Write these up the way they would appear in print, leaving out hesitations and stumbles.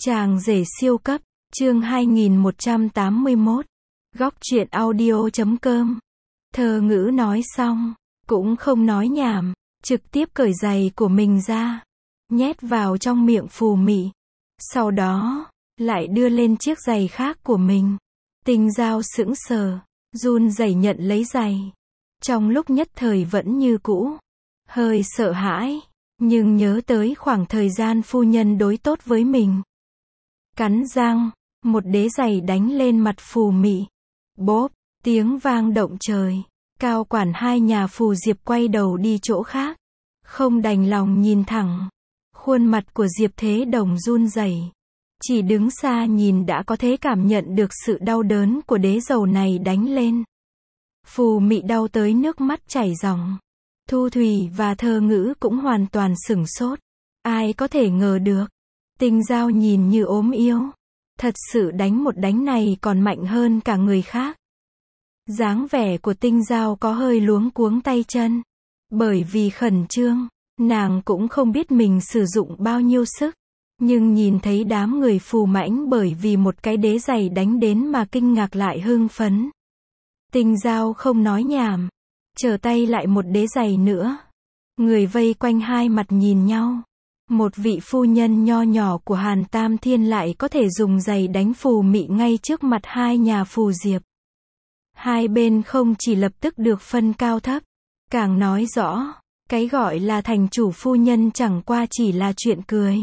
Chàng rể siêu cấp, chương 2181, góc truyện audio.com. Thơ ngữ nói xong, cũng không nói nhảm, trực tiếp cởi giày của mình ra, nhét vào trong miệng Phù Mị. Sau đó, lại đưa lên chiếc giày khác của mình. Tinh Dao sững sờ, run rẩy nhận lấy giày. Trong lúc nhất thời vẫn như cũ, hơi sợ hãi, nhưng nhớ tới khoảng thời gian phu nhân đối tốt với mình. Cắn răng, một đế giày đánh lên mặt Phù Mị. Bốp, tiếng vang động trời. Cao quản hai nhà Phù Diệp quay đầu đi chỗ khác. Không đành lòng nhìn thẳng. Khuôn mặt của Diệp Thế Đồng run rẩy. Chỉ đứng xa nhìn đã có thể cảm nhận được sự đau đớn của đế dầu này đánh lên. Phù Mị đau tới nước mắt chảy ròng. Thu Thủy và Thơ Ngữ cũng hoàn toàn sửng sốt. Ai có thể ngờ được. Tinh Dao nhìn như ốm yếu. Thật sự đánh một đánh này còn mạnh hơn cả người khác. Dáng vẻ của Tinh Dao có hơi luống cuống tay chân. Bởi vì khẩn trương, nàng cũng không biết mình sử dụng bao nhiêu sức. Nhưng nhìn thấy đám người Phù Mãnh bởi vì một cái đế giày đánh đến mà kinh ngạc lại hưng phấn. Tinh Dao không nói nhảm. Trở tay lại một đế giày nữa. Người vây quanh hai mặt nhìn nhau. Một vị phu nhân nho nhỏ của Hàn Tam Thiên lại có thể dùng giày đánh Phù Mị ngay trước mặt hai nhà Phù Diệp. Hai bên không chỉ lập tức được phân cao thấp, càng nói rõ, cái gọi là thành chủ phu nhân chẳng qua chỉ là chuyện cười.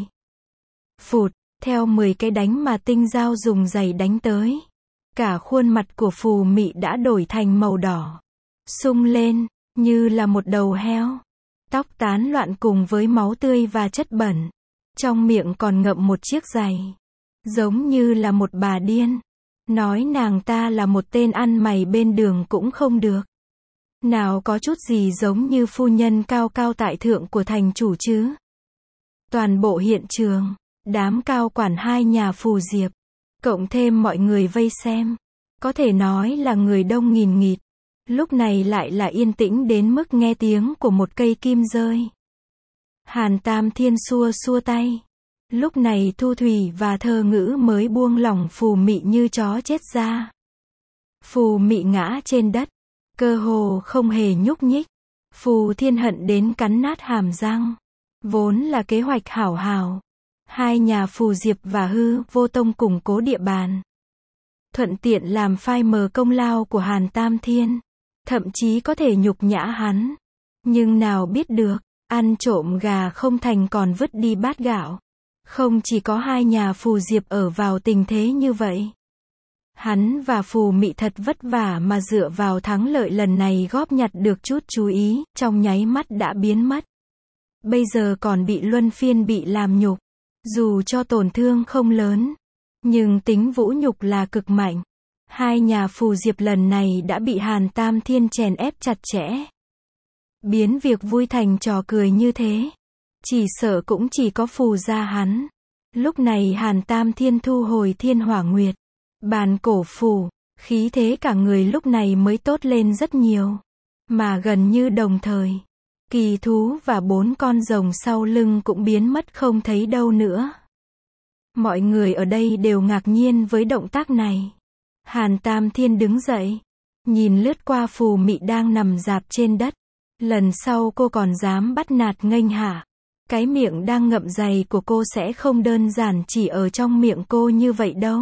Phụt, theo 10 cái đánh mà Tinh Dao dùng giày đánh tới. Cả khuôn mặt của Phù Mị đã đổi thành màu đỏ. Sung lên, như là một đầu heo. Tóc tán loạn cùng với máu tươi và chất bẩn. Trong miệng còn ngậm một chiếc giày. Giống như là một bà điên. Nói nàng ta là một tên ăn mày bên đường cũng không được. Nào có chút gì giống như phu nhân cao cao tại thượng của thành chủ chứ. Toàn bộ hiện trường, đám cao quản hai nhà Phù Diệp, cộng thêm mọi người vây xem, có thể nói là người đông nghìn nghịt. Lúc này lại là yên tĩnh đến mức nghe tiếng của một cây kim rơi. Hàn Tam Thiên xua xua tay. Lúc này Thu Thủy và Thơ Ngữ mới buông lỏng Phù Mị như chó chết ra. Phù Mị ngã trên đất, cơ hồ không hề nhúc nhích. Phù Thiên hận đến cắn nát hàm răng. Vốn là kế hoạch hảo hảo. Hai nhà Phù Diệp và Hư Vô Tông củng cố địa bàn. Thuận tiện làm phai mờ công lao của Hàn Tam Thiên. Thậm chí có thể nhục nhã hắn. Nhưng nào biết được, ăn trộm gà không thành còn vứt đi bát gạo. Không chỉ có hai nhà Phù Diệp ở vào tình thế như vậy. Hắn và Phù Mị thật vất vả mà dựa vào thắng lợi lần này góp nhặt được chút chú ý, trong nháy mắt đã biến mất. Bây giờ còn bị luân phiên bị làm nhục. Dù cho tổn thương không lớn, nhưng tính vũ nhục là cực mạnh. Hai nhà Phù Diệp lần này đã bị Hàn Tam Thiên chèn ép chặt chẽ. Biến việc vui thành trò cười như thế. Chỉ sợ cũng chỉ có Phù gia hắn. Lúc này Hàn Tam Thiên thu hồi Thiên Hỏa Nguyệt. Bàn cổ phủ, khí thế cả người lúc này mới tốt lên rất nhiều. Mà gần như đồng thời, kỳ thú và 4 con rồng sau lưng cũng biến mất không thấy đâu nữa. Mọi người ở đây đều ngạc nhiên với động tác này. Hàn Tam Thiên đứng dậy, nhìn lướt qua Phù Mị đang nằm rạp trên đất. Lần sau cô còn dám bắt nạt nghênh hả? Cái miệng đang ngậm giày của cô sẽ không đơn giản chỉ ở trong miệng cô như vậy đâu.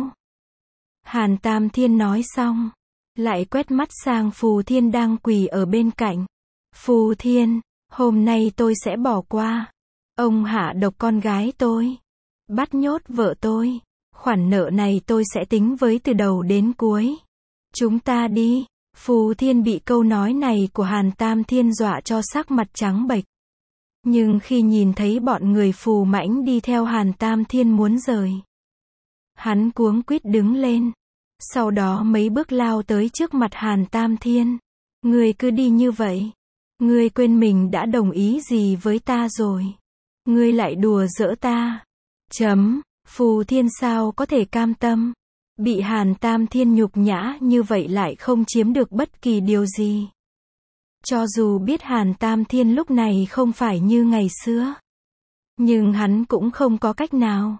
Hàn Tam Thiên nói xong, lại quét mắt sang Phù Thiên đang quỳ ở bên cạnh. Phù Thiên, hôm nay tôi sẽ bỏ qua. Ông hạ độc con gái tôi. Bắt nhốt vợ tôi. Khoản nợ này tôi sẽ tính với từ đầu đến cuối. Chúng ta đi. Phù Thiên bị câu nói này của Hàn Tam Thiên dọa cho sắc mặt trắng bệch. Nhưng khi nhìn thấy bọn người Phù Mãnh đi theo Hàn Tam Thiên muốn rời, hắn cuống quýt đứng lên. Sau đó mấy bước lao tới trước mặt Hàn Tam Thiên. Ngươi cứ đi như vậy. Ngươi quên mình đã đồng ý gì với ta rồi. Ngươi lại đùa giỡn ta. Phù Thiên sao có thể cam tâm. Bị Hàn Tam Thiên nhục nhã như vậy lại không chiếm được bất kỳ điều gì. Cho dù biết Hàn Tam Thiên lúc này không phải như ngày xưa. Nhưng hắn cũng không có cách nào.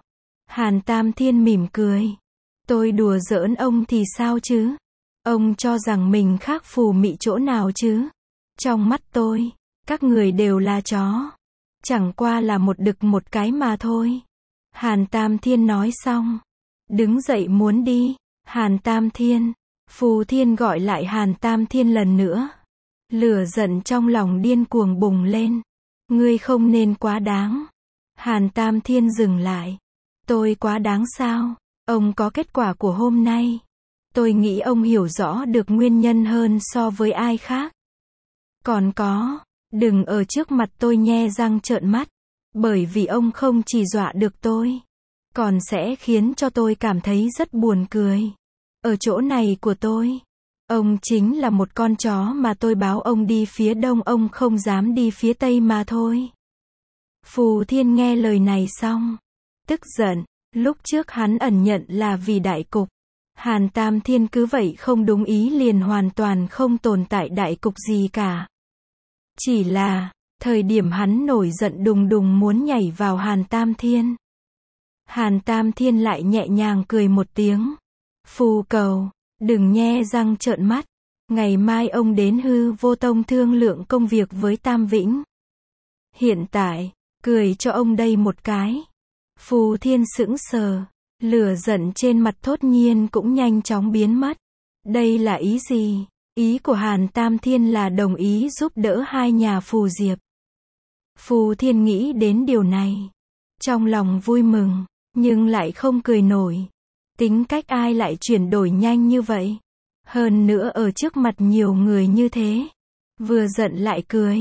Hàn Tam Thiên mỉm cười. Tôi đùa giỡn ông thì sao chứ? Ông cho rằng mình khác phù mị chỗ nào chứ? Trong mắt tôi, các người đều là chó. Chẳng qua là một đực một cái mà thôi. Hàn Tam Thiên nói xong, đứng dậy muốn đi. Hàn Tam Thiên. Phù Thiên gọi lại Hàn Tam Thiên lần nữa. Lửa giận trong lòng điên cuồng bùng lên. Ngươi không nên quá đáng. Hàn Tam Thiên dừng lại. Tôi quá đáng sao? Ông có kết quả của hôm nay. Tôi nghĩ ông hiểu rõ được nguyên nhân hơn so với ai khác. Còn có, đừng ở trước mặt tôi nhe răng trợn mắt. Bởi vì ông không chỉ dọa được tôi, còn sẽ khiến cho tôi cảm thấy rất buồn cười. Ở chỗ này của tôi, ông chính là một con chó mà tôi báo ông đi phía đông ông không dám đi phía tây mà thôi. Phù Thiên nghe lời này xong, tức giận. Lúc trước hắn ẩn nhận là vì đại cục. Hàn Tam Thiên cứ vậy không đúng ý liền hoàn toàn không tồn tại đại cục gì cả. Chỉ là, thời điểm hắn nổi giận đùng đùng muốn nhảy vào Hàn Tam Thiên. Hàn Tam Thiên lại nhẹ nhàng cười một tiếng. Phù cầu, đừng nhe răng trợn mắt. Ngày mai ông đến Hư Vô Tông thương lượng công việc với Tam Vĩnh. Hiện tại, cười cho ông đây một cái. Phù Thiên sững sờ. Lửa giận trên mặt thốt nhiên cũng nhanh chóng biến mất. Đây là ý gì? Ý của Hàn Tam Thiên là đồng ý giúp đỡ hai nhà Phù Diệp. Phù Thiên nghĩ đến điều này. Trong lòng vui mừng, nhưng lại không cười nổi. Tính cách ai lại chuyển đổi nhanh như vậy? Hơn nữa ở trước mặt nhiều người như thế. Vừa giận lại cười.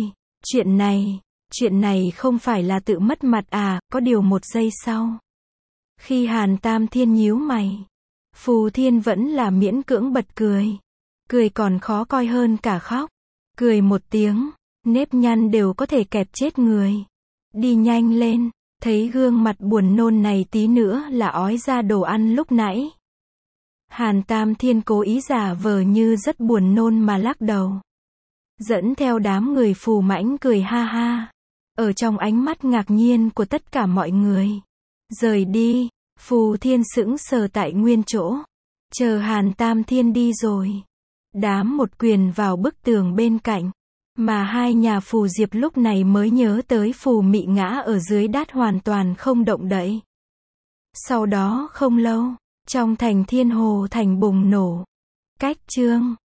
Chuyện này không phải là tự mất mặt à? Có điều một giây sau, khi Hàn Tam Thiên nhíu mày, Phù Thiên vẫn là miễn cưỡng bật cười. Cười còn khó coi hơn cả khóc. Cười một tiếng, nếp nhăn đều có thể kẹp chết người. Đi nhanh lên, thấy gương mặt buồn nôn này tí nữa là ói ra đồ ăn lúc nãy. Hàn Tam Thiên cố ý giả vờ như rất buồn nôn mà lắc đầu. Dẫn theo đám người Phù Mãnh cười ha ha. Ở trong ánh mắt ngạc nhiên của tất cả mọi người. Rời đi, Phù Thiên sững sờ tại nguyên chỗ. Chờ Hàn Tam Thiên đi rồi, đám một quyền vào bức tường bên cạnh. Mà hai nhà Phù Diệp lúc này mới nhớ tới Phù Mị ngã ở dưới đát hoàn toàn không động đậy. Sau đó không lâu, trong thành Thiên Hồ Thành bùng nổ. Cách chương